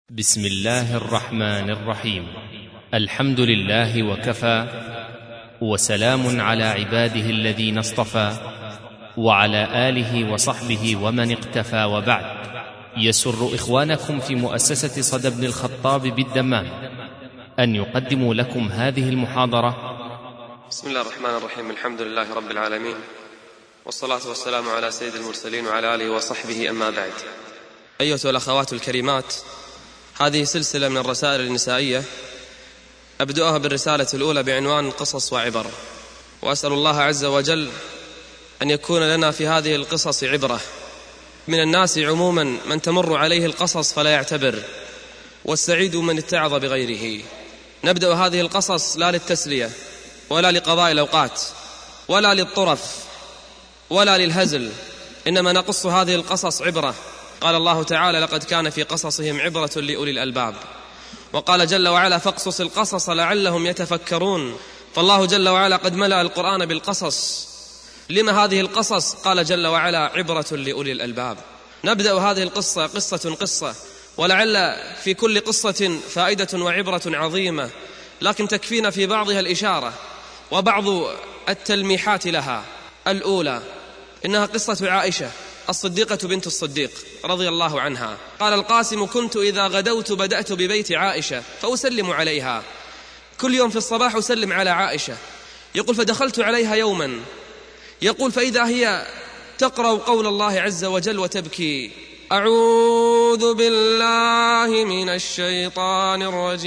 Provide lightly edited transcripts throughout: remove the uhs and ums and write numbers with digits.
بسم الله الرحمن الرحيم. الحمد لله وكفى، وسلام على عباده الذين اصطفى، وعلى آله وصحبه ومن اقتفى، وبعد. يسر إخوانكم في مؤسسة صدى بن الخطاب بالدمام أن يقدموا لكم هذه المحاضرة. بسم الله الرحمن الرحيم. الحمد لله رب العالمين، والصلاة والسلام على سيد المرسلين وعلى آله وصحبه، أما بعد. أيها الأخوات الكريمات، هذه سلسلة من الرسائل النسائية، أبدأها بالرسالة الأولى بعنوان قصص وعبر، وأسأل الله عز وجل أن يكون لنا في هذه القصص عبرة. من الناس عموما من تمر عليه القصص فلا يعتبر، والسعيد من اتعظ بغيره. نبدأ هذه القصص لا للتسلية ولا لقضاء الأوقات ولا للطرف ولا للهزل، إنما نقص هذه القصص عبرة. قال الله تعالى: لقد كان في قصصهم عبرة لأولي الألباب. وقال جل وعلا: فاقصص القصص لعلهم يتفكرون. فالله جل وعلا قد ملأ القرآن بالقصص. لما هذه القصص؟ قال جل وعلا: عبرة لأولي الألباب. نبدأ هذه القصة قصة، ولعل في كل قصة فائدة وعبرة عظيمة، لكن تكفينا في بعضها الإشارة وبعض التلميحات لها. الأولى إنها قصة عائشة الصديقة بنت الصديق رضي الله عنها. قال القاسم: كنت إذا غدوت بدأت ببيت عائشة فأسلم عليها، كل يوم في الصباح أسلم على عائشة. يقول: فدخلت عليها يوما، يقول فإذا هي تقرأ قول الله عز وجل وتبكي: أعوذ بالله من الشيطان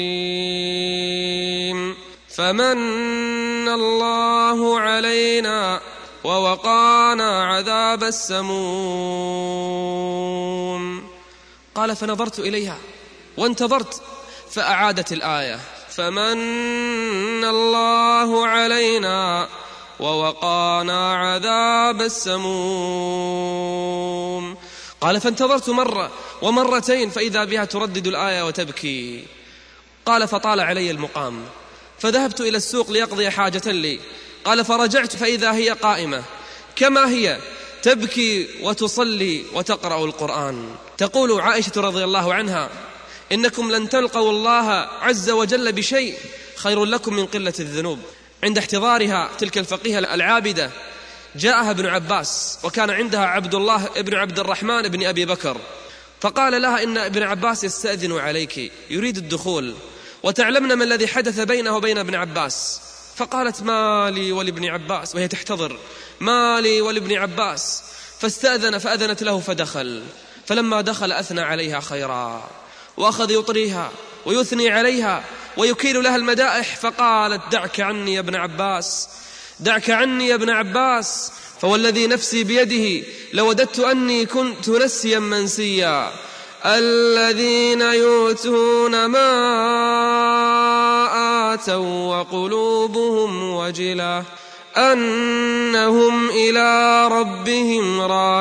الرجيم، فمن الله علينا ووقانا عذاب السموم. قال: فنظرت إليها وانتظرت، فأعادت الآية: فمن الله علينا ووقانا عذاب السموم. قال: فانتظرت مرة ومرتين، فإذا بها تردد الآية وتبكي. قال: فطال علي المقام، فذهبت إلى السوق ليقضي حاجة لي. قال: فرجعت فإذا هي قائمة كما هي، تبكي وتصلي وتقرأ القرآن. تقول عائشة رضي الله عنها: إنكم لن تلقوا الله عز وجل بشيء خير لكم من قلة الذنوب. عند احتضارها تلك الفقيهة العابدة جاءها ابن عباس، وكان عندها عبد الله ابن عبد الرحمن ابن أبي بكر، فقال لها: إن ابن عباس يستأذن عليك، يريد الدخول، وتعلمن ما الذي حدث بينه وبين ابن عباس. فقالت: ما لي ولابن عباس، وهي تحتضر: ما لي ولابن عباس. فاستأذن فأذنت له فدخل. فلما دخل أثنى عليها خيرا، وأخذ يطريها ويثني عليها ويكيل لها المدائح. فقالت: دعك عني يا ابن عباس، دعك عني يا ابن عباس، فوالذي نفسي بيده لوددت أني كنت نسيا منسيا. الذين يؤتون ما آتوا وقلوبهم وجلة أنهم إلى ربهم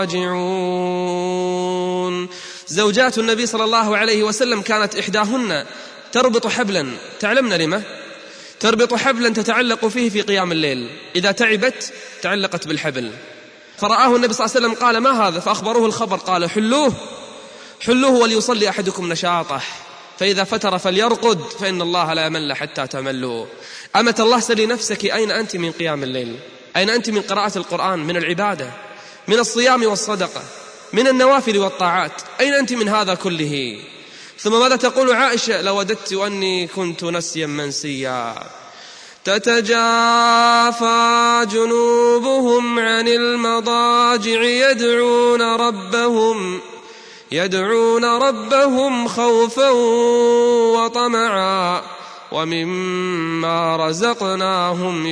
راجعون. زوجات النبي صلى الله عليه وسلم كانت إحداهن تربط حبلا، تعلمن لما؟ تربط حبلا تتعلق فيه في قيام الليل، إذا تعبت تعلقت بالحبل. فرآه النبي صلى الله عليه وسلم قال: ما هذا؟ فأخبروه الخبر. قال: حلوه وليصلي أحدكم نشاطه، فإذا فتر فليرقد، فإن الله لا يمل حتى تملوا. أمة الله، سلي نفسك: أين أنت من قيام الليل؟ أين أنت من قراءة القرآن، من العبادة، من الصيام والصدقة، من النوافل والطاعات؟ أين أنت من هذا كله؟ ثم ماذا تقول عائشة؟ لوددت أني كنت نسيا منسيا. تتجافى جنوبهم عن المضاجع يدعون ربهم خوفا وطمعا ومما رزقناهم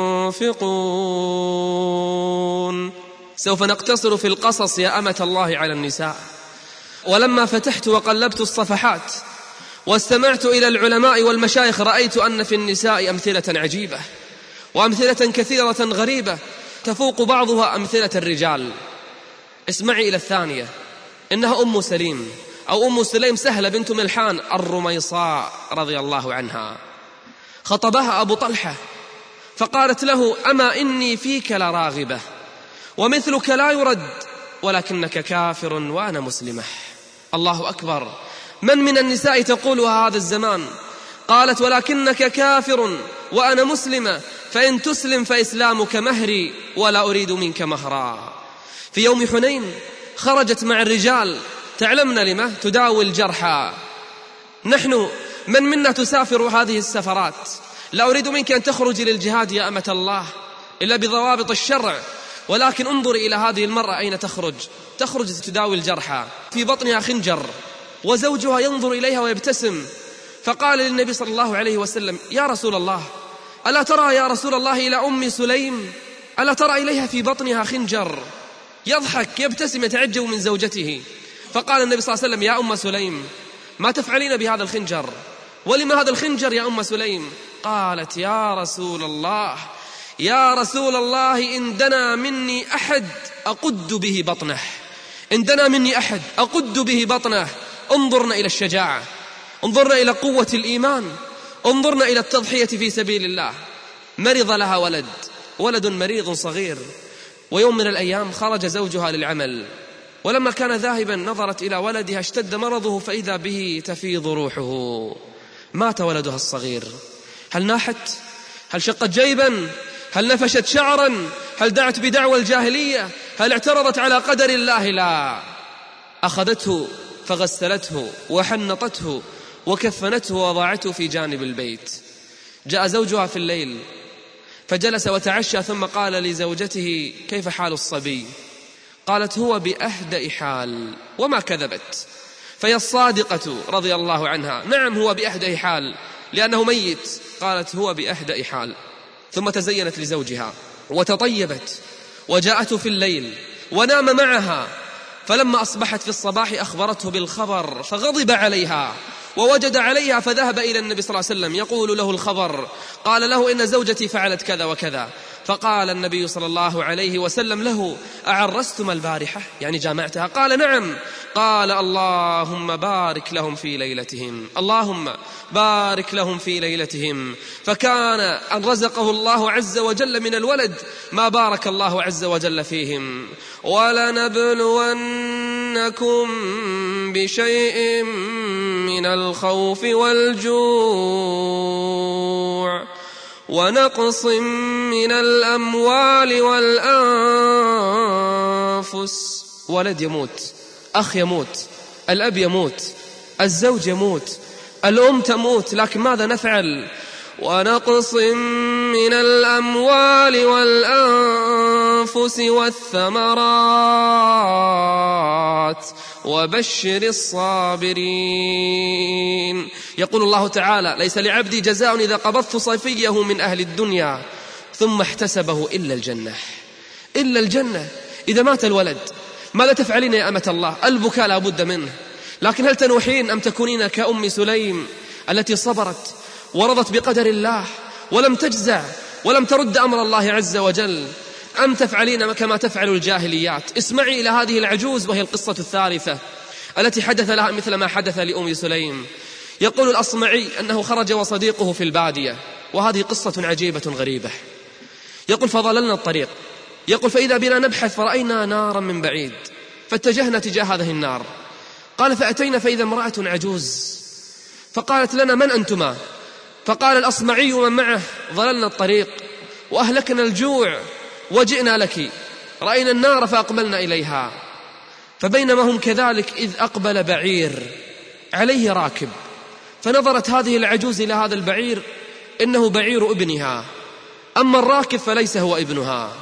ينفقون. سوف نقتصر في القصص يا أمة الله على النساء. ولما فتحت وقلبت الصفحات واستمعت إلى العلماء والمشايخ، رأيت أن في النساء أمثلة عجيبة وأمثلة كثيرة غريبة تفوق بعضها أمثلة الرجال. اسمعي إلى الثانية، إنها أم سليم أو أم سليم سهلة بنت ملحان الرميصاء رضي الله عنها. خطبها أبو طلحة فقالت له: أما إني فيك لراغبة، ومثلك لا يرد، ولكنك كافر وأنا مسلمة. الله أكبر. من النساء تقولها هذا الزمان؟ قالت: ولكنك كافر وأنا مسلمة، فإن تسلم فإسلامك مهري ولا أريد منك مهرا. في يوم حنين خرجت مع الرجال، تعلمن لما؟ تداوي الجرحى. نحن من منا تسافر هذه السفرات؟ لا أريد منك أن تخرج للجهاد يا أمة الله إلا بضوابط الشرع، ولكن انظر إلى هذه المرأة أين تخرج تداوي الجرحى، في بطنها خنجر، وزوجها ينظر إليها ويبتسم. فقال للنبي صلى الله عليه وسلم: يا رسول الله، ألا ترى يا رسول الله إلى أم سليم؟ ألا ترى إليها في بطنها خنجر؟ يضحك يبتسم يتعجب من زوجته. فقال النبي صلى الله عليه وسلم: يا أم سليم، ما تفعلين بهذا الخنجر؟ ولما هذا الخنجر يا أم سليم؟ قالت: يا رسول الله، إن دنا مني أحد أقد به بطنه، إن دنا مني أحد أقد به بطنه. انظرنا إلى الشجاعة، انظرنا إلى قوة الإيمان، انظرنا إلى التضحية في سبيل الله. مرض لها ولد مريض صغير، ويوم من الأيام خرج زوجها للعمل، ولما كان ذاهبا نظرت إلى ولدها، اشتد مرضه فإذا به تفيض روحه. مات ولدها الصغير. هل ناحت؟ هل شقت جيبا؟ هل نفشت شعرا؟ هل دعت بدعوى الجاهلية؟ هل اعترضت على قدر الله؟ لا، أخذته فغسلته وحنطته وكفنته ووضعته في جانب البيت. جاء زوجها في الليل فجلس وتعشى، ثم قال لزوجته: كيف حال الصبي؟ قالت: هو بأهدأ حال، وما كذبت، فهي الصادقة رضي الله عنها. نعم، هو بأهدأ حال لأنه ميت. قالت: هو بأهدأ حال. ثم تزينت لزوجها وتطيبت وجاءته في الليل ونام معها، فلما أصبحت في الصباح أخبرته بالخبر فغضب عليها ووجد عليها، فذهب إلى النبي صلى الله عليه وسلم يقول له الخبر. قال له: إن زوجتي فعلت كذا وكذا. فقال النبي صلى الله عليه وسلم له: أعرستم البارحة؟ يعني جامعتها؟ قال: نعم. قال: اللهم بارك لهم في ليلتهم، اللهم بارك لهم في ليلتهم. فكان أن رزقه الله عز وجل من الولد ما بارك الله عز وجل فيهم. ولنبلونكم بشيء من الخوف والجوع ونقص من الأموال والأنفس. ولد يموت، أخ يموت، الأب يموت، الزوج يموت، الأم تموت، لكن ماذا نفعل؟ ونقص من الأموال والأنفس والثمرات وبشر الصابرين. يقول الله تعالى: ليس لعبدي جزاء إذا قبضت صفيه من أهل الدنيا ثم احتسبه إلا الجنة. إلا الجنة. إذا مات الولد ماذا تفعلين يا أمة الله؟ البكاء لا بد منه، لكن هل تنوحين أم تكونين كأم سليم التي صبرت ورضت بقدر الله ولم تجزع ولم ترد أمر الله عز وجل، أم تفعلين كما تفعل الجاهليات؟ اسمعي إلى هذه العجوز، وهي القصة الثالثة التي حدث لها مثل ما حدث لأم سليم. يقول الأصمعي أنه خرج وصديقه في البادية، وهذه قصة عجيبة غريبة. يقول: فضللنا الطريق، يقول: فإذا بنا نبحث فرأينا نارا من بعيد، فاتجهنا تجاه هذه النار. قال: فأتينا فإذا امرأة عجوز، فقالت لنا: من أنتما؟ فقال الأصمعي ومن معه: ضللنا الطريق وأهلكنا الجوع وجئنا لك، رأينا النار فأقبلنا إليها. فبينما هم كذلك إذ أقبل بعير عليه راكب، فنظرت هذه العجوز إلى هذا البعير إنه بعير ابنها، أما الراكب فليس هو ابنها،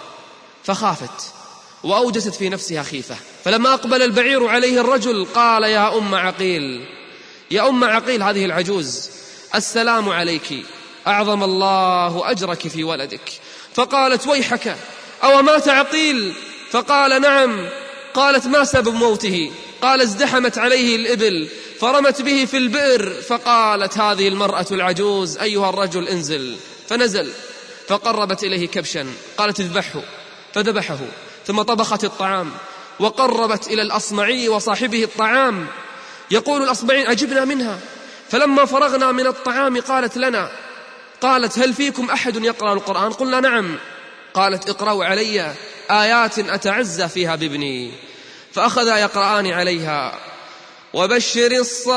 فخافت وأوجست في نفسها خيفة. فلما أقبل البعير عليه الرجل قال: يا أم عقيل، يا أم عقيل، هذه العجوز، السلام عليك، أعظم الله أجرك في ولدك. فقالت: ويحك، أو مات عقيل؟ فقال: نعم. قالت: ما سبب موته؟ قال: ازدحمت عليه الإبل فرمت به في البئر. فقالت هذه المرأة العجوز: أيها الرجل انزل. فنزل فقربت إليه كبشا، قالت: اذبحه، فذبحه، ثم طبخت الطعام وقربت إلى الأصمعي وصاحبه الطعام. يقول الأصمعي: عجبنا منها، فلما فرغنا من الطعام قالت لنا، قالت: هل فيكم أحد يقرأ القرآن؟ قلنا: نعم. قالت: اقرأوا علي آيات أتعزى فيها بابني. فأخذا يقرآن عليها. وبشر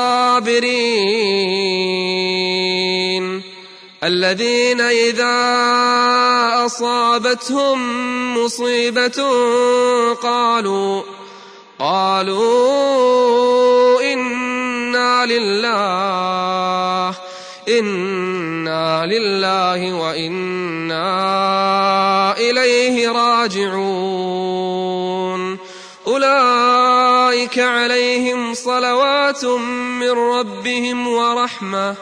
الصابرين الذين إذا أصابتهم مصيبة قالوا إنا لله وإنا إليه راجعون. أولئك عليهم صلوات من ربهم ورحمة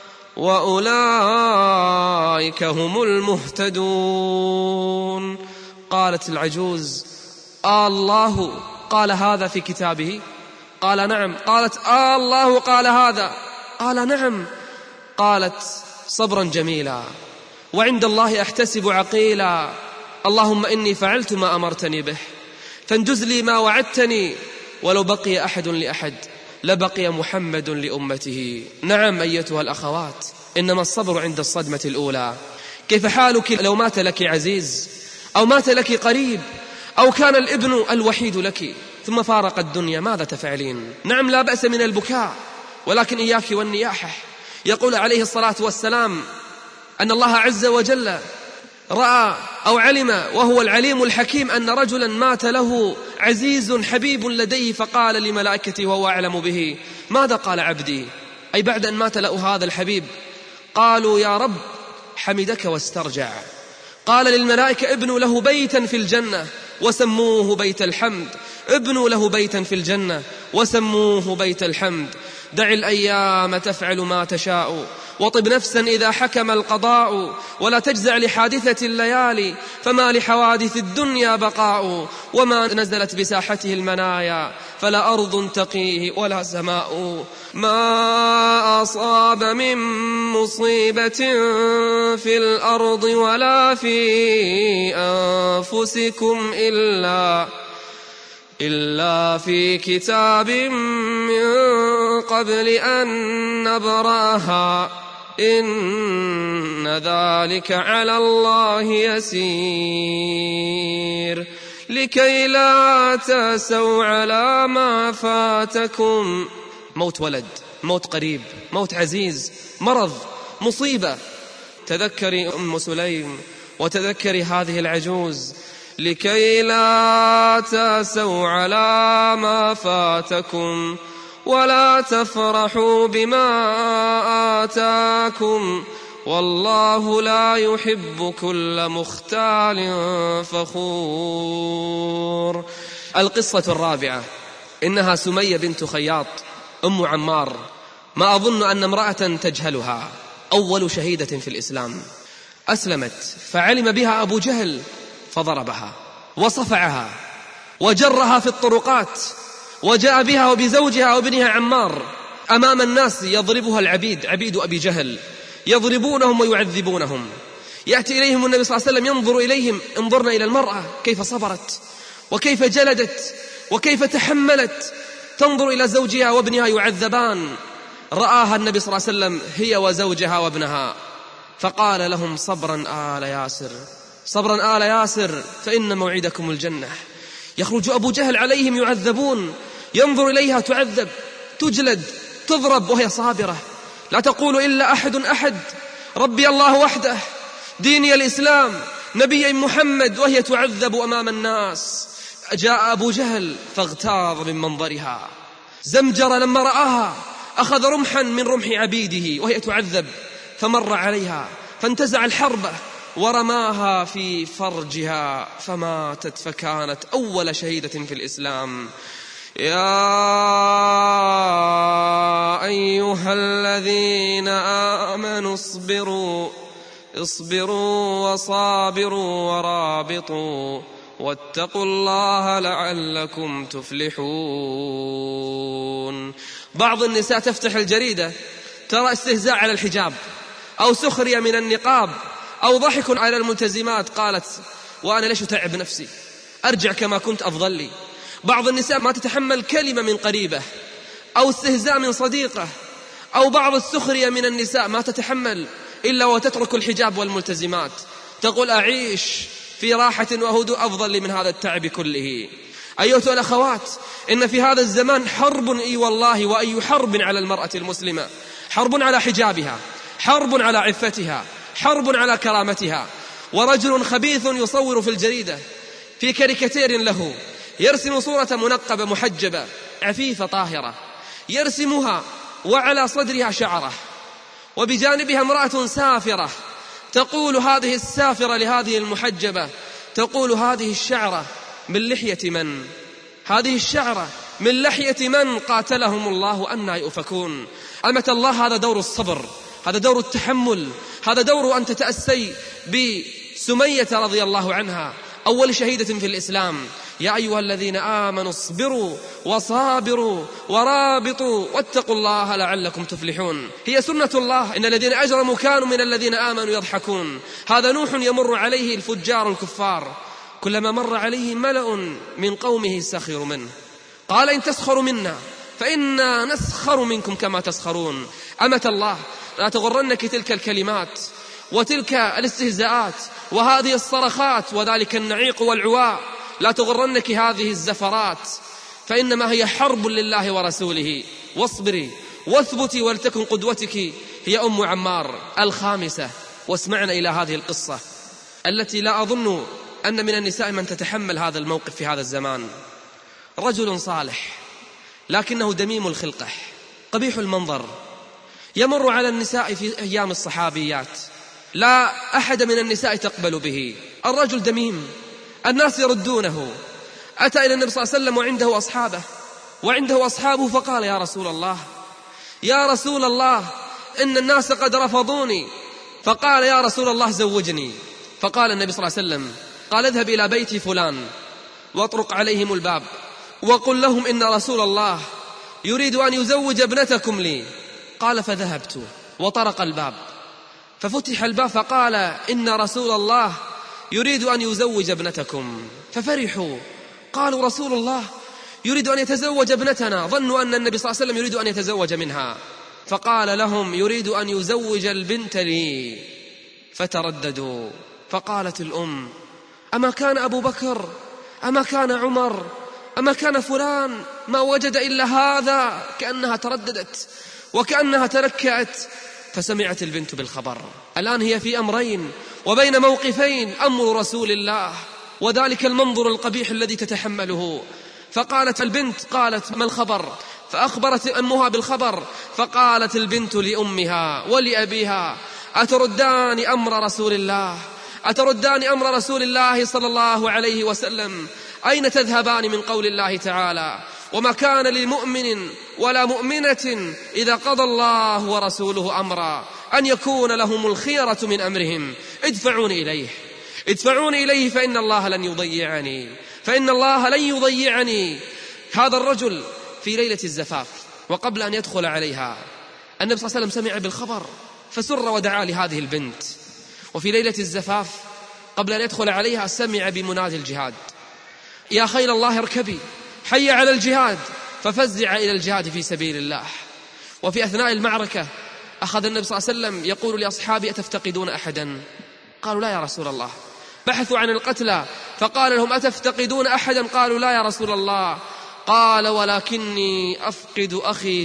وأولئك هم المهتدون. قالت العجوز: الله قال هذا في كتابه؟ قال: نعم. قالت: الله قال هذا؟ قال: نعم. قالت: صبرا جميلا، وعند الله أحتسب عقيلا. اللهم إني فعلت ما أمرتني به، فانجز لي ما وعدتني، ولو بقي أحد لأحد لبقي محمد لأمته. نعم أيتها الأخوات، إنما الصبر عند الصدمة الأولى. كيف حالك لو مات لك عزيز، أو مات لك قريب، أو كان الابن الوحيد لك ثم فارق الدنيا، ماذا تفعلين؟ نعم لا بأس من البكاء، ولكن إياك والنياحة. يقول عليه الصلاة والسلام أن الله عز وجل رأى أو علم وهو العليم الحكيم أن رجلا مات له عزيز حبيب لديه، فقال لملائكته وهو أعلم به: ماذا قال عبدي؟ أي بعد أن مات له هذا الحبيب. قالوا: يا رب حمدك واسترجع. قال للملائكة: ابنوا له بيتا في الجنة وسموه بيت الحمد. ابنوا له بيتا في الجنة وسموه بيت الحمد. دع الأيام تفعل ما تشاء، وطب نفسا إذا حكم القضاء، ولا تجزع لحادثة الليالي، فما لحوادث الدنيا بقاء. وما نزلت بساحته المنايا، فلا أرض تقيه ولا سماء. ما أصاب من مصيبة في الأرض ولا في أنفسكم إلا في كتاب من قبل أن نبرأها، إن ذلك على الله يسير. لكي لا تأسوا على ما فاتكم. موت ولد، موت قريب، موت عزيز، مرض، مصيبة. تذكري أم سليم وتذكري هذه العجوز. لكي لا تأسوا على ما فاتكم ولا تفرحوا بما آتاكم، والله لا يحب كل مختال فخور. القصة الرابعة إنها سمية بنت خياط أم عمار. ما أظن أن امرأة تجهلها، أول شهيدة في الإسلام. أسلمت فعلم بها أبو جهل فضربها وصفعها وجرها في الطرقات، وجاء بها وبزوجها وابنها عمار أمام الناس يضربها العبيد، عبيد أبي جهل، يضربونهم ويعذبونهم. يأتي إليهم النبي صلى الله عليه وسلم ينظر إليهم: انظرنا إلى المرأة كيف صبرت وكيف جلدت وكيف تحملت، تنظر إلى زوجها وابنها يعذبان. رآها النبي صلى الله عليه وسلم هي وزوجها وابنها، فقال لهم: صبرا آل ياسر، صبرا آل ياسر، فإن موعدكم الجنة. يخرج أبو جهل عليهم يعذبون، ينظر إليها تعذب، تجلد، تضرب وهي صابرة، لا تقول إلا أحد، ربي الله وحده، ديني الإسلام، نبي محمد، وهي تعذب أمام الناس. جاء أبو جهل فاغتاظ من منظرها، زمجر لما رآها، أخذ رمحا من رمح عبيده وهي تعذب، فمر عليها فانتزع الحربة ورماها في فرجها فماتت، فكانت أول شهيدة في الإسلام. يا أيها الذين آمنوا اصبروا وصابروا ورابطوا واتقوا الله لعلكم تفلحون. بعض النساء تفتح الجريدة ترى استهزاء على الحجاب، أو سخرية من النقاب، أو ضحك على الملتزمات، قالت: وأنا ليش أتعب نفسي، أرجع كما كنت أفضل لي. بعض النساء ما تتحمل كلمة من قريبة، أو استهزاء من صديقة، أو بعض السخرية من النساء ما تتحمل إلا وتترك الحجاب والملتزمات، تقول: أعيش في راحة وهدوء أفضل لي من هذا التعب كله. أيها الأخوات، إن في هذا الزمان حرب، إي والله، وأي حرب على المرأة المسلمة، حرب على حجابها، حرب على عفتها، حرب على كرامتها. ورجل خبيث يصور في الجريدة في كاريكاتير له، يرسم صورة منقبة محجبة عفيفة طاهرة، يرسمها وعلى صدرها شعرة، وبجانبها امرأة سافرة، تقول هذه السافرة لهذه المحجبة، تقول هذه الشعرة من لحية من؟ هذه الشعرة من لحية من؟ قاتلهم الله أنى يؤفكون. أمة الله، هذا دور الصبر، هذا دور التحمل، هذا دور أن تتأسي بسمية رضي الله عنها، أول شهيدة في الإسلام. يا أيها الذين آمنوا اصبروا وصابروا ورابطوا واتقوا الله لعلكم تفلحون. هي سنة الله، إن الذين أجرموا كانوا من الذين آمنوا يضحكون. هذا نوح يمر عليه الفجار الكفار، كلما مر عليه ملأ من قومه سخروا منه، قال إن تسخروا منا فإنا نسخر منكم كما تسخرون. أمة الله، لا تغرنك تلك الكلمات وتلك الاستهزاءات وهذه الصرخات وذلك النعيق والعواء، لا تغرنك هذه الزفرات، فإنما هي حرب لله ورسوله. واصبري واثبتي ولتكن قدوتك هي أم عمار. الخامسة، واسمعنا إلى هذه القصة التي لا أظن أن من النساء من تتحمل هذا الموقف في هذا الزمان. رجل صالح لكنه دميم الخلقة قبيح المنظر، يمر على النساء في أيام الصحابيات، لا أحد من النساء تقبل به. الرجل دميم، الناس يردونه. أتى إلى النبي صلى الله عليه وسلم وعنده أصحابه فقال يا رسول الله، يا رسول الله، إن الناس قد رفضوني. فقال يا رسول الله زوجني. فقال النبي صلى الله عليه وسلم، قال اذهب إلى بيت فلان واطرق عليهم الباب وقل لهم إن رسول الله يريد أن يزوج ابنتكم لي. قال فذهبت وطرق الباب ففتح الباب فقال إن رسول الله يريد أن يزوج ابنتكم. ففرحوا، قالوا رسول الله يريد أن يتزوج ابنتنا، ظنوا أن النبي صلى الله عليه وسلم يريد أن يتزوج منها. فقال لهم يريد أن يزوج البنت لي. فترددوا، فقالت الأم أما كان أبو بكر، أما كان عمر، أما كان فلان، ما وجد إلا هذا. كأنها ترددت وكأنها تلكأت. فسمعت البنت بالخبر. الآن هي في أمرين وبين موقفين، أمر رسول الله وذلك المنظر القبيح الذي تتحمله. فقالت البنت، قالت ما الخبر؟ فأخبرت أمها بالخبر. فقالت البنت لأمها ولأبيها أتردان أمر رسول الله؟ أتردان أمر رسول الله صلى الله عليه وسلم؟ أين تذهبان من قول الله تعالى وما كان لمؤمن ولا مؤمنة إذا قضى الله ورسوله أمرا أن يكون لهم الخيرة من أمرهم. ادفعوني إليه فإن الله لن يضيعني. هذا الرجل في ليلة الزفاف وقبل أن يدخل عليها النبي صلى الله عليه وسلم سمع بالخبر فسر ودعا لهذه البنت. وفي ليلة الزفاف قبل أن يدخل عليها سمع بمنادي الجهاد، يا خيل الله اركبي، حي على الجهاد. ففزع إلى الجهاد في سبيل الله. وفي أثناء المعركة أخذ النبي صلى الله عليه وسلم يقول لأصحابه أتفتقدون أحدا؟ قالوا لا يا رسول الله. بحثوا عن القتلى فقال لهم أتفتقدون أحدا؟ قالوا لا يا رسول الله. قال ولكني أفقد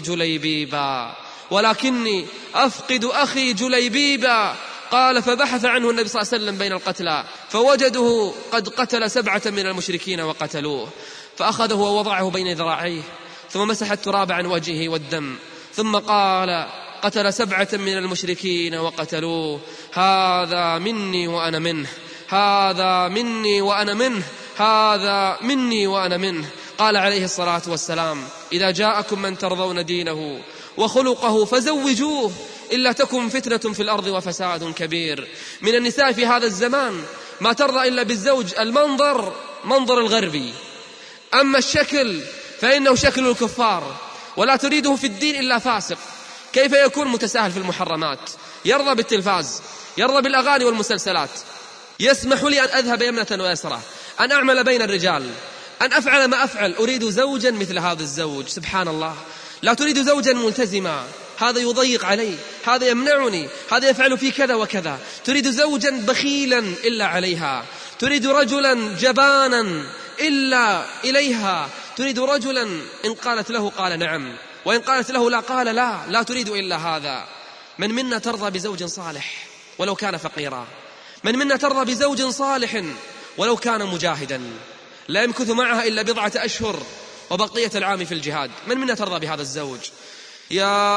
أخي جليبيبا. قال فبحث عنه النبي صلى الله عليه وسلم بين القتلى فوجده قد قتل 7 من المشركين وقتلوه. فأخذه ووضعه بين ذراعيه ثم مسح التراب عن وجهه والدم ثم قال قتل 7 من المشركين وقتلوه، هذا مني وأنا منه، هذا مني وأنا منه، هذا مني وأنا منه. قال عليه الصلاة والسلام إذا جاءكم من ترضون دينه وخلقه فزوجوه إلا تكن فتنة في الأرض وفساد كبير. من النساء في هذا الزمان ما ترضى إلا بالزوج المنظر، منظر الغربي، أما الشكل فإنه شكل الكفار، ولا تريده في الدين إلا فاسق. كيف يكون متساهل في المحرمات، يرضى بالتلفاز، يرضى بالأغاني والمسلسلات، يسمح لي أن أذهب يمنة ويسرى، أن أعمل بين الرجال، أن أفعل ما أفعل، أريد زوجا مثل هذا الزوج. سبحان الله، لا تريد زوجا ملتزما، هذا يضيق علي، هذا يمنعني، هذا يفعل في كذا وكذا. تريد زوجا بخيلا إلا عليها، تريد رجلا جبانا إلا إليها تريد رجلا إن قالت له قال نعم، وإن قالت له لا قال لا تريد إلا هذا. من منا ترضى بزوج صالح ولو كان فقيرا؟ من منا ترضى بزوج صالح ولو كان مجاهدا لا يمكث معها إلا بضعة أشهر وبقية العام في الجهاد؟ من منا ترضى بهذا الزوج؟ يا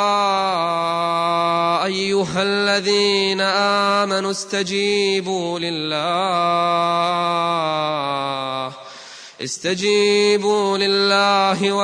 أيها الذين آمنوا استجيبوا لله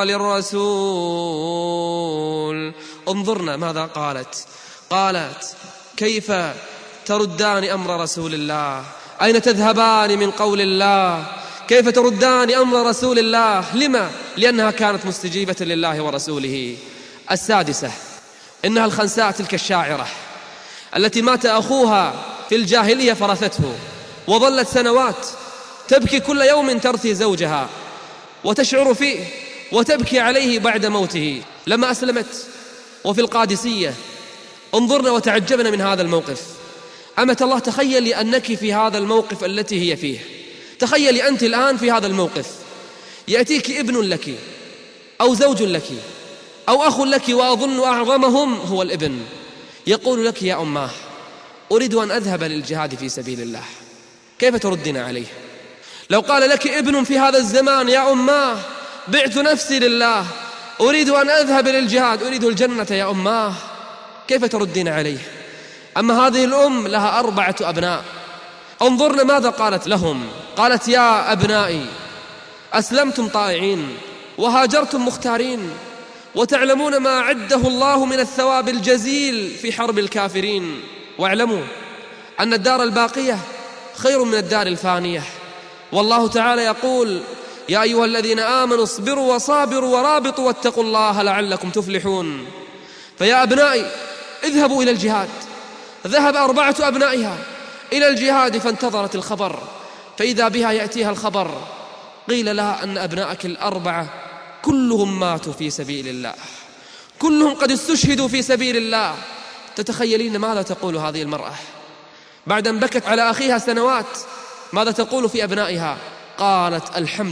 وللرسول. انظرنا ماذا قالت كيف تردان أمر رسول الله؟ أين تذهبان من قول الله؟ كيف تردان أمر رسول الله؟ لما؟ لأنها كانت مستجيبة لله ورسوله. السادسة، إنها الخنساء تلك الشاعرة التي مات أخوها في الجاهلية فرثته، وظلت سنوات تبكي كل يوم ترثي زوجها وتشعر فيه وتبكي عليه بعد موته. لما أسلمت وفي القادسية انظرنا وتعجبنا من هذا الموقف. أمة الله، تخيلي أنك في هذا الموقف التي هي فيه. تخيلي أنت الآن في هذا الموقف، يأتيك ابن لك أو زوج لك أو أخ لك، وأظن أعظمهم هو الابن، يقول لك يا أماه أريد أن أذهب للجهاد في سبيل الله، كيف تردين عليه؟ لو قال لك ابن في هذا الزمان يا أماه بعت نفسي لله، أريد أن أذهب للجهاد، أريد الجنة يا أماه، كيف تردين عليه؟ أما هذه الأم لها 4 أبناء، انظرنا ماذا قالت لهم. قالت يا أبنائي أسلمتم طائعين وهاجرتم مختارين، وتعلمون ما أعده الله من الثواب الجزيل في حرب الكافرين، واعلموا أن الدار الباقية خير من الدار الفانية. والله تعالى يقول يا أيها الذين آمنوا اصبروا وصابروا ورابطوا واتقوا الله لعلكم تفلحون. فيا أبنائي اذهبوا إلى الجهاد. ذهب 4 أبنائها إلى الجهاد فانتظرت الخبر، فإذا بها يأتيها الخبر قيل لها أن أبنائك 4 كلهم ماتوا في سبيل الله، كلهم قد استشهدوا في سبيل الله. تتخيلين ماذا تقول هذه المرأة بعد أن بكت على أخيها سنوات؟ ماذا تقول في أبنائها؟ قالت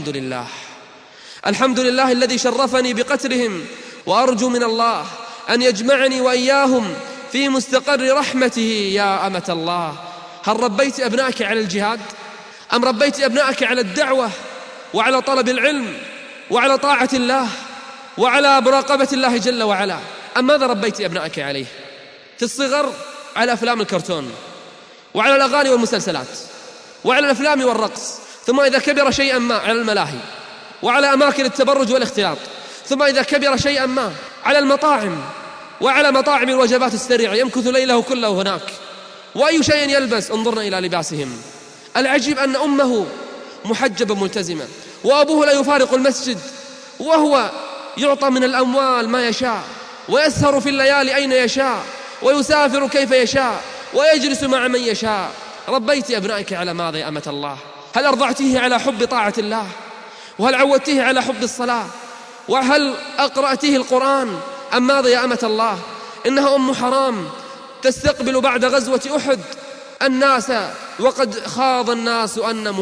الحمد لله الذي شرفني بقتلهم، وأرجو من الله أن يجمعني وإياهم في مستقر رحمته. يا أمة الله، هل ربيت أبنائك على الجهاد؟ أم ربيت أبنائك على الدعوة وعلى طلب العلم وعلى طاعة الله وعلى مراقبة الله جل وعلا؟ أم ماذا ربيت أبنائك عليه؟ في الصغر على أفلام الكرتون وعلى الأغاني والمسلسلات وعلى الأفلام والرقص، ثم إذا كبر شيئا ما على الملاهي وعلى أماكن التبرج والاختلاط، ثم إذا كبر شيئا ما على المطاعم وعلى مطاعم الوجبات السريعة، يمكث ليله كله هناك. وأي شيء يلبس؟ انظرنا إلى لباسهم. العجيب أن أمه محجبة ملتزمة وأبوه لا يفارق المسجد، وهو يعطى من الأموال ما يشاء، ويسهر في الليالي أين يشاء، ويسافر كيف يشاء، ويجلس مع من يشاء. ربيت أبنائك على ماذا يا أمة الله؟ هل أرضعتيه على حب طاعة الله؟ وهل عودتيه على حب الصلاة؟ وهل أقرأتيه القرآن؟ أم ماذا يا أمة الله؟ إنها أم حرام تستقبل بعد غزوة أحد الناس وقد خاض الناس أن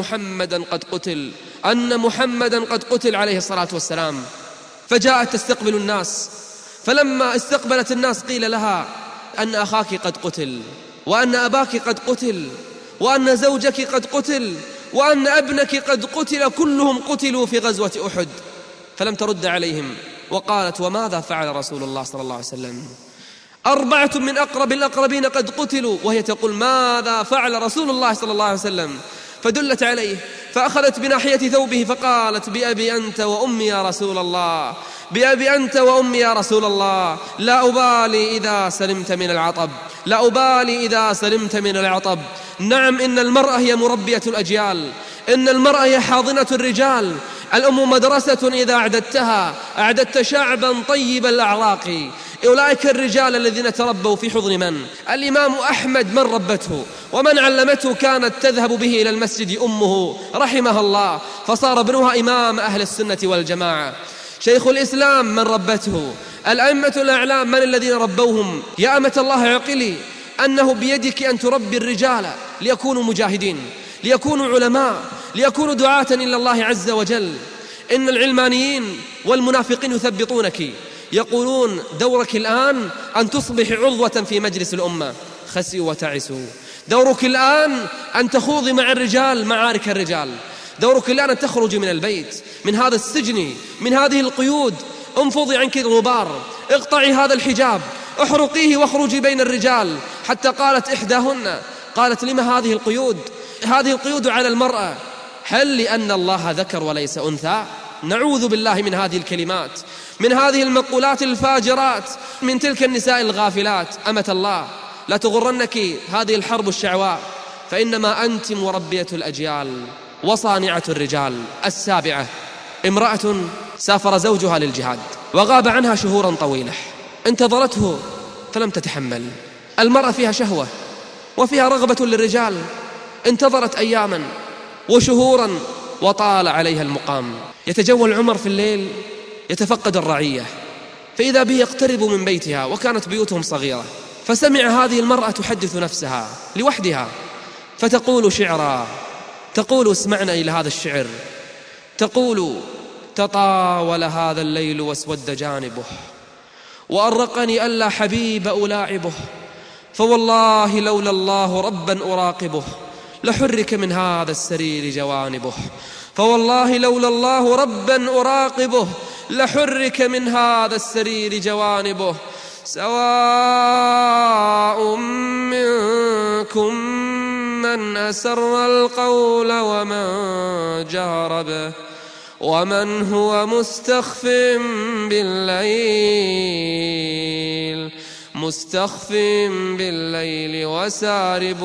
محمدا قد قتل عليه الصلاة والسلام، فجاءت تستقبل الناس. فلما استقبلت الناس قيل لها أن أخاك قد قتل، وأن أباك قد قتل، وأن زوجك قد قتل، وأن ابنك قد قتل، كلهم قتلوا في غزوة أحد. فلم ترد عليهم، وقالت وماذا فعل رسول الله صلى الله عليه وسلم؟ 4 من أقرب الأقربين قد قتلوا، وهي تقول ماذا فعل رسول الله صلى الله عليه وسلم؟ فدلت عليه، فأخذت بناحية ثوبه فقالت بأبي أنت وأمي يا رسول الله، بأبي أنت وأمي يا رسول الله، لا أبالي إذا سلمت من العطب، لا أبالي إذا سلمت من العطب. نعم، إن المرأة هي مربية الأجيال، إن المرأة هي حاضنة الرجال. الأم مدرسة إذا أعددتها أعددت شعبا طيب الأعراق. أولئك الرجال الذين تربوا في حضن من؟ الإمام أحمد من ربته ومن علمته كانت تذهب به إلى المسجد أمه رحمها الله، فصار ابنها إمام أهل السنة والجماعة. شيخ الإسلام من ربته، الأئمة الأعلام من الذين ربوهم؟ يا أمة الله عقلي أنه بيدك أن تربي الرجال ليكونوا مجاهدين، ليكونوا علماء، ليكونوا دعاة إلى الله عز وجل. إن العلمانيين والمنافقين يثبطونك، يقولون دورك الآن أن تصبح عضوة في مجلس الأمة، خسئوا وتعسوا. دورك الآن أن تخوضي مع الرجال معارك الرجال. دورك الآن أن تخرج من البيت، من هذا السجن، من هذه القيود. انفضي عنك الغبار، اقطعي هذا الحجاب، احرقيه واخرجي بين الرجال. حتى قالت إحداهن، قالت: لما هذه القيود؟ هذه القيود على المرأة. هل لأن الله ذكر وليس أنثى؟ نعوذ بالله من هذه الكلمات، من هذه المقولات الفاجرات، من تلك النساء الغافلات. أمة الله، لا تغرنك هذه الحرب الشعواء، فإنما أنت مربية الأجيال وصانعة الرجال. 7، امرأة سافر زوجها للجهاد وغاب عنها شهورا طويلة، انتظرته فلم تتحمل. المرأة فيها شهوة وفيها رغبة للرجال، انتظرت أياما وشهورا وطال عليها المقام. يتجول عمر في الليل يتفقد الرعية، فإذا به يقترب من بيتها، وكانت بيوتهم صغيرة. فسمع هذه المرأة تحدث نفسها لوحدها، فتقول شعرا، تقول: اسمعنا إلى هذا الشعر. تقول: تطاول هذا الليل واسود جانبه، وأرقني ألا حبيب ألاعبه، فوالله لولا الله ربا أراقبه، لحرك من هذا السرير جوانبه. فوالله لولا الله ربا أراقبه، لحرك من هذا السرير جوانبه. سواء منكم من أسر القول ومن جهر به، ومن هو مستخف بالليل وسارب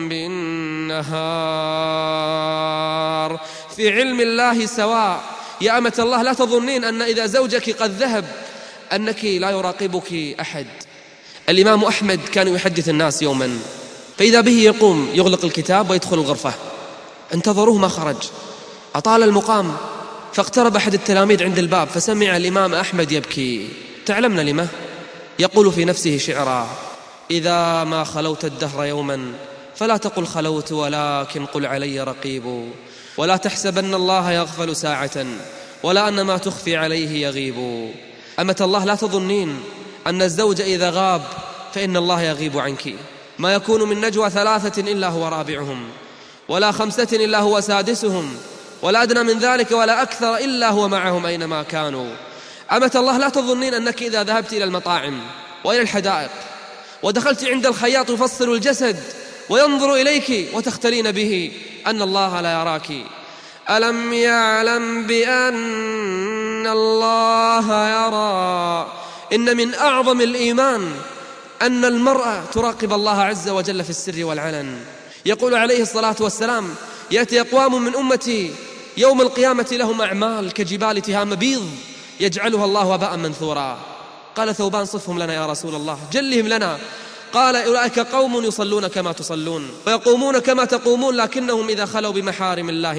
بالنهار. في علم الله سواء. يا أمة الله، لا تظنين أن إذا زوجك قد ذهب أنك لا يراقبك أحد. الإمام أحمد كان يحدث الناس يوما، فإذا به يقوم يغلق الكتاب ويدخل الغرفة. انتظروه ما خرج، أطال المقام، فاقترب أحد التلاميذ عند الباب، فسمع الإمام أحمد يبكي. تعلمنا لما؟ يقول في نفسه شعرا: إذا ما خلوت الدهر يوما فلا تقل خلوت، ولكن قل علي رقيب، ولا تحسبن الله يغفل ساعة، ولا أن ما تخفي عليه يغيب. أمة الله، لا تظنين أن الزوج إذا غاب فإن الله يغيب عنك. ما يكون من نجوى 3 إلا هو رابعهم، ولا 5 إلا هو سادسهم، ولا أدنى من ذلك ولا أكثر إلا هو معهم أينما كانوا. أمة الله، لا تظنين أنك إذا ذهبت إلى المطاعم وإلى الحدائق ودخلت عند الخياط يفصل الجسد وينظر إليك وتختلين به أن الله لا يراك. ألم يعلم بأن الله يرى. إن من أعظم الإيمان أن المرأة تراقب الله عز وجل في السر والعلن. يقول عليه الصلاة والسلام: يأتي أقوام من أمتي يوم القيامة لهم أعمال كجبال تهام بيض يجعلها الله وباء منثورا. قال ثوبان: صفهم لنا يا رسول الله، جلهم لنا. قال: أولئك قوم يصلون كما تصلون ويقومون كما تقومون، لكنهم إذا خلوا بمحارم الله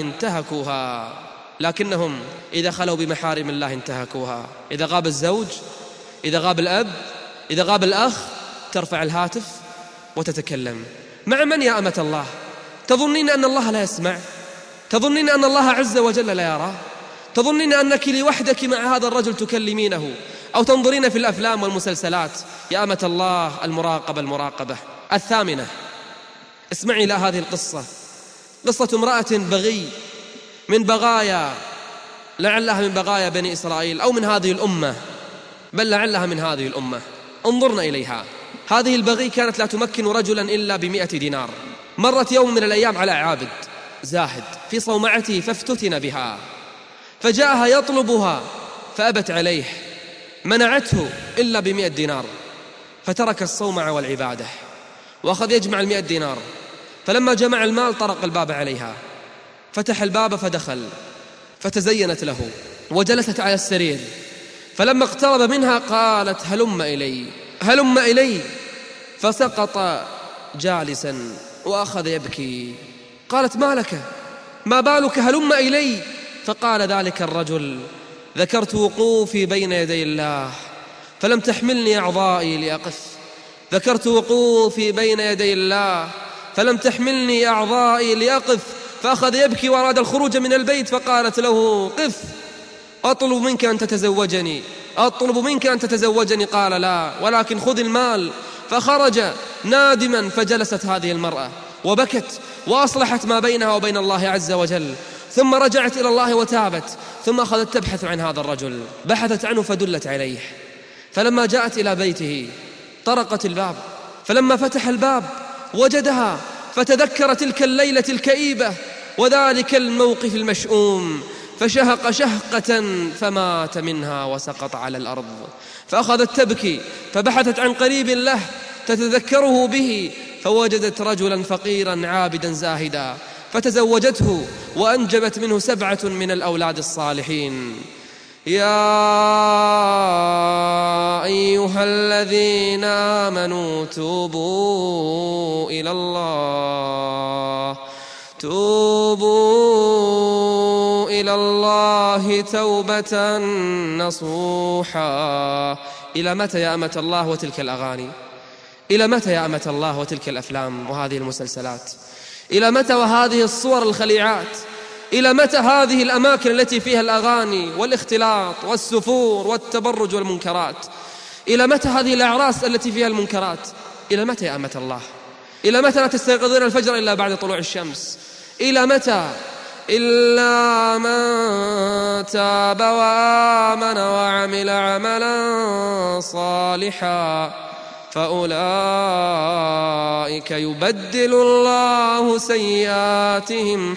انتهكوها. إذا غاب الزوج، إذا غاب الأب، إذا غاب الأخ، ترفع الهاتف وتتكلم. مع من يا أمة الله؟ تظنين أن الله لا يسمع؟ تظنين أن الله عز وجل لا يرى؟ تظنين أنك لوحدك مع هذا الرجل تكلمينه أو تنظرين في الأفلام والمسلسلات؟ يا أمة الله، المراقبة. 8، اسمعي إلى هذه القصة، قصة امرأة بغي من بغايا، لعلها من بغايا بني إسرائيل أو من هذه الأمة، بل لعلها من هذه الأمة. انظرنا إليها. هذه البغي كانت لا تمكن رجلا إلا ب100 دينار. مرت يوم من الأيام على عابد زاهد في صومعته فافتتن بها، فجاءها يطلبها فأبت عليه، منعته إلا ب100 دينار، فترك الصومعة والعبادة وأخذ يجمع 100 دينار. فلما جمع المال طرق الباب عليها، فتح الباب فدخل، فتزينت له وجلست على السرير. فلما اقترب منها قالت: هلم إلي، فسقط جالسا وأخذ يبكي. قالت: ما لك؟ ما بالك؟ هلم إلي. فقال ذلك الرجل: ذكرت وقوفي بين يدي الله فلم تحملني أعضائي لأقف، ذكرت وقوفي بين يدي الله فلم تحملني أعضائي لأقف، فأخذ يبكي وأراد الخروج من البيت، فقالت له: قف، أطلب منك أن تتزوجني، أطلب منك أن تتزوجني. قال: لا، ولكن خذ المال. فخرج نادما، فجلست هذه المرأة وبكت وأصلحت ما بينها وبين الله عز وجل، ثم رجعت إلى الله وتابت، ثم أخذت تبحث عن هذا الرجل، بحثت عنه فدلت عليه. فلما جاءت إلى بيته طرقت الباب، فلما فتح الباب وجدها، فتذكر تلك الليلة الكئيبة وذلك الموقف المشؤوم، فشهق شهقة فمات منها وسقط على الأرض. فأخذت تبكي، فبحثت عن قريب له تتذكره به، فوجدت رجلا فقيرا عابدا زاهدا، فتزوجته وأنجبت منه 7 من الأولاد الصالحين. يا أيها الذين آمنوا توبوا إلى الله توبة نصوحا. إلى متى يا أمة الله وتلك الأغاني؟ إلى متى يا أمة الله وتلك الأفلام وهذه المسلسلات؟ إلى متى وهذه الصور الخليعات؟ إلى متى هذه الأماكن التي فيها الأغاني والاختلاط والسفور والتبرج والمنكرات؟ إلى متى هذه الأعراس التي فيها المنكرات؟ إلى متى يا أمة الله؟ إلى متى لا تستيقظون الفجر إلا بعد طلوع الشمس؟ إلى متى؟ إلا من تاب وآمن وعمل عملا صالحا فأولئك يبدل الله سيئاتهم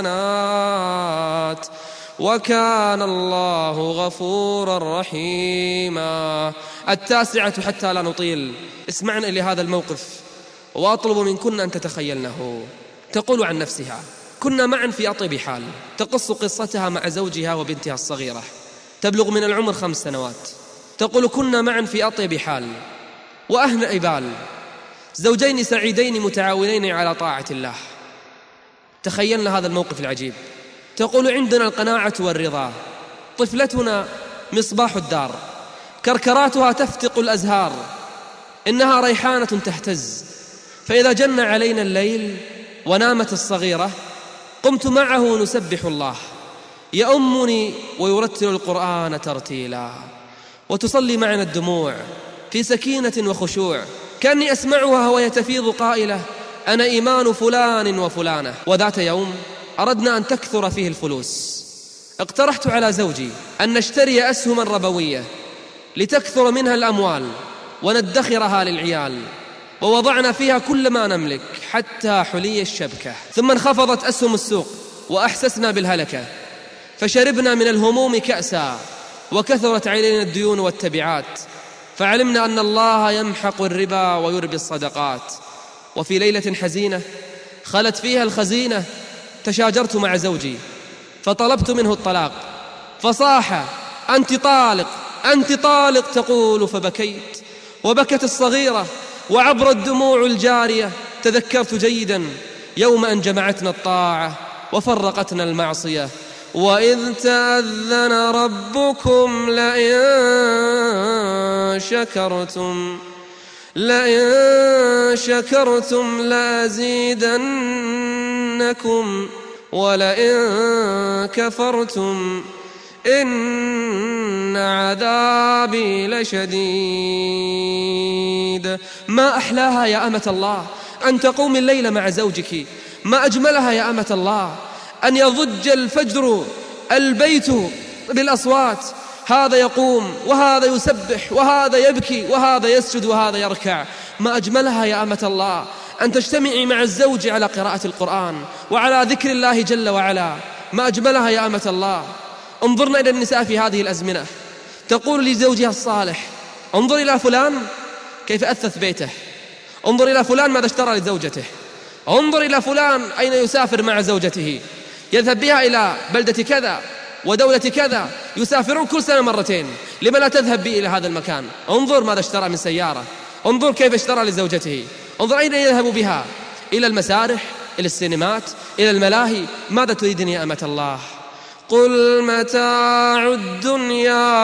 حسنات وكان الله غفورا رحيما. 9 حتى لا نطيل، اسمعنا لهذا الموقف وأطلب منكن أن تتخيلنه. تقول عن نفسها: كنا معا في أطيب حال. تقص قصتها مع زوجها وبنتها الصغيرة تبلغ من العمر 5 سنوات. تقول: كنا معا في أطيب حال وأهنأ بال، زوجين سعيدين متعاونين على طاعة الله. تخيلنا هذا الموقف العجيب. تقول: عندنا القناعة والرضا، طفلتنا مصباح الدار، كركراتها تفتق الأزهار، إنها ريحانة تهتز، فإذا جن علينا الليل ونامت الصغيرة قمت معه نسبح الله، يؤمني ويرتل القرآن ترتيلا، وتصلي معنا الدموع في سكينة وخشوع، كأني أسمعها وهي تفيض قائلة: أنا إيمان فلان وفلانة. وذات يوم أردنا أن تكثر فيه الفلوس، اقترحت على زوجي أن نشتري أسهما ربوية لتكثر منها الأموال وندخرها للعيال، ووضعنا فيها كل ما نملك حتى حلي الشبكة، ثم انخفضت أسهم السوق وأحسسنا بالهلكة، فشربنا من الهموم كأسا وكثرت علينا الديون والتبعات، فعلمنا أن الله يمحق الربا ويربي الصدقات. وفي ليلة حزينة خلت فيها الخزينة تشاجرت مع زوجي فطلبت منه الطلاق، فصاح: أنت طالق، أنت طالق. تقول: فبكيت وبكت الصغيرة، وعبر الدموع الجارية تذكرت جيدا يوم أن جمعتنا الطاعة وفرقتنا المعصية، وإذ تأذن ربكم لئن شكرتم لأزيدنكم ولئن كفرتم إن عذابي لشديد. ما أحلاها يا أمة الله أن تقوم الليل مع زوجك، ما أجملها يا أمة الله أن يضج الفجر البيت بالأصوات، هذا يقوم وهذا يسبح وهذا يبكي وهذا يسجد وهذا يركع. ما أجملها يا أمة الله أن تجتمعي مع الزوج على قراءة القرآن وعلى ذكر الله جل وعلا. ما أجملها يا أمة الله. انظرنا إلى النساء في هذه الأزمنة، تقول لزوجها الصالح: انظر إلى فلان كيف أثث بيته، انظر إلى فلان ماذا اشترى لزوجته، انظر إلى فلان أين يسافر مع زوجته، يذهب بها إلى بلدة كذا ودولة كذا، يسافرون كل سنة مرتين، لما لا تذهب بي إلى هذا المكان؟ انظر ماذا اشترى من سيارة، انظر كيف اشترى لزوجته، انظر أين يذهب بها، إلى المسارح، إلى السينمات، إلى الملاهي. ماذا تريدين يا أمة الله؟ قل متاع الدنيا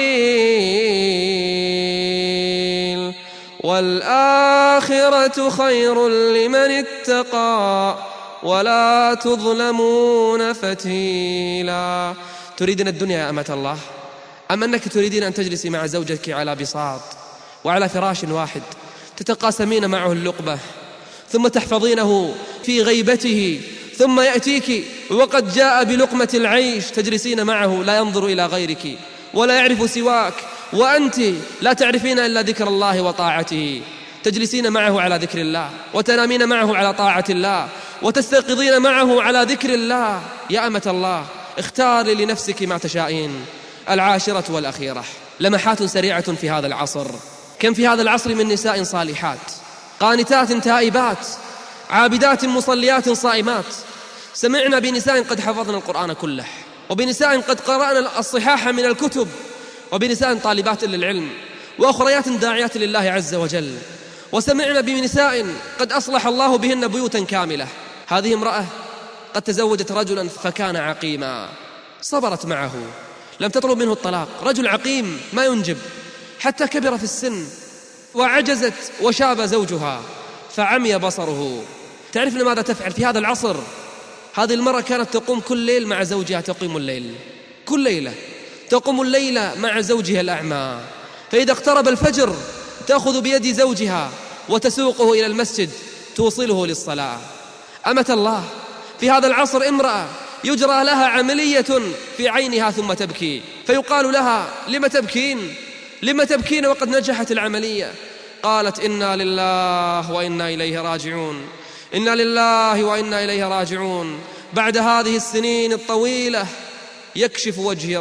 قليل والآخرة خير لمن اتقى ولا تظلمون فتيلا. تريدين الدنيا يا أمة الله، أم أنك تريدين أن تجلسي مع زوجك على بساط وعلى فراش واحد تتقاسمين معه اللقمة، ثم تحفظينه في غيبته، ثم يأتيك وقد جاء بلقمة العيش تجلسين معه لا ينظر إلى غيرك ولا يعرف سواك، وأنت لا تعرفين إلا ذكر الله وطاعته، تجلسين معه على ذكر الله وتنامين معه على طاعة الله وتستيقظين معه على ذكر الله. يا أمة الله، اختاري لنفسك ما تشائين. العاشرة والأخيرة، لمحات سريعة في هذا العصر. كم في هذا العصر من نساء صالحات قانتات تائبات عابدات مصليات صائمات. سمعنا بنساء قد حفظنا القرآن كله، وبنساء قد قرأنا الصحاح من الكتب، وبنساء طالبات للعلم، وأخريات داعيات لله عز وجل. وسمعنا بنساء قد أصلح الله بهن بيوتا كاملة. هذه امرأة قد تزوجت رجلا فكان عقيما، صبرت معه، لم تطلب منه الطلاق. رجل عقيم ما ينجب حتى كبر في السن، وعجزت وشاب زوجها فعمي بصره. تعرفنا ماذا تفعل في هذا العصر؟ هذه المرأة كانت تقوم كل ليل مع زوجها، تقيم الليل كل ليلة، تقوم الليلة مع زوجها الأعمى، فإذا اقترب الفجر تأخذ بيد زوجها وتسوقه إلى المسجد توصله للصلاة. أمة الله، في هذا العصر امرأة يجرى لها عملية في عينها ثم تبكي، فيقال لها: لم تبكين؟ لم تبكين وقد نجحت العملية؟ قالت: إنا لله وإنا إليه راجعون، إنا لله وإنا إليه راجعون. بعد هذه السنين الطويلة يكشف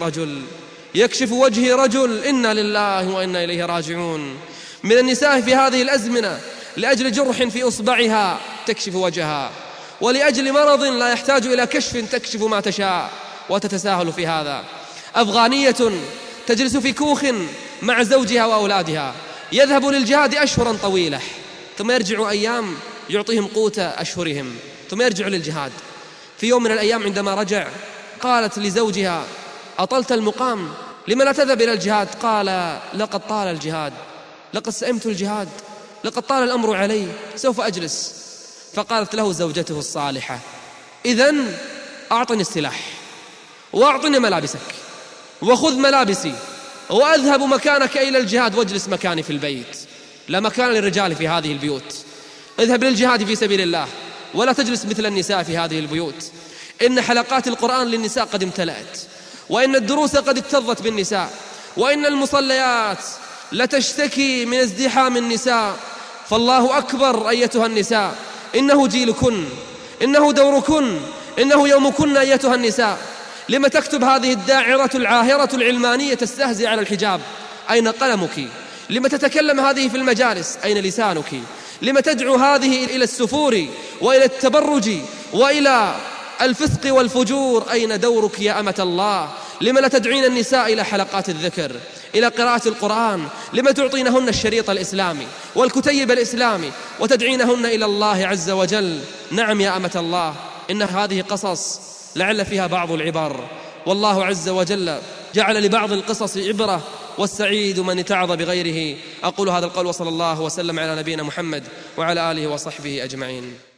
وجهي رجل، إنا لله وإنا إليه راجعون. من النساء في هذه الأزمنة لأجل جرح في أصبعها تكشف وجهها، ولأجل مرض لا يحتاج إلى كشف تكشف ما تشاء وتتساهل في هذا. أفغانية تجلس في كوخ مع زوجها وأولادها، يذهب للجهاد أشهرا طويلة، ثم يرجع أيام يعطيهم قوت أشهرهم، ثم يرجع للجهاد. في يوم من الأيام عندما رجع قالت لزوجها: أطلت المقام، لما لا تذهب إلى الجهاد؟ قال: لقد طال الجهاد، لقد سئمت الجهاد، لقد طال الأمر علي، سوف أجلس. فقالت له زوجته الصالحة: إذن أعطني السلاح وأعطني ملابسك وخذ ملابسي وأذهب مكانك إلى الجهاد واجلس مكاني في البيت. لا مكان للرجال في هذه البيوت، اذهب للجهاد في سبيل الله ولا تجلس مثل النساء في هذه البيوت. إن حلقات القرآن للنساء قد امتلأت، وإن الدروس قد اكتظت بالنساء، وإن المصليات لتشتكي من ازدحام النساء. فالله أكبر أيتها النساء، إنه جيلكن، إنه دوركن، إنه يومكن أيتها النساء. لما تكتب هذه الداعرة العاهرة العلمانية تستهزئ على الحجاب؟ أين قلمك؟ لما تتكلم هذه في المجالس؟ أين لسانك؟ لما تدعو هذه إلى السفور وإلى التبرج وإلى الفسق والفجور؟ أين دورك يا أمة الله؟ لما لا تدعين النساء إلى حلقات الذكر، إلى قراءة القرآن؟ لما تعطينهن الشريط الإسلامي والكتيب الإسلامي وتدعينهن إلى الله عز وجل؟ نعم يا أمة الله، إن هذه قصص لعل فيها بعض العبر، والله عز وجل جعل لبعض القصص عبرة، والسعيد من اتعظ بغيره. أقول هذا القول وصلى الله وسلم على نبينا محمد وعلى آله وصحبه أجمعين.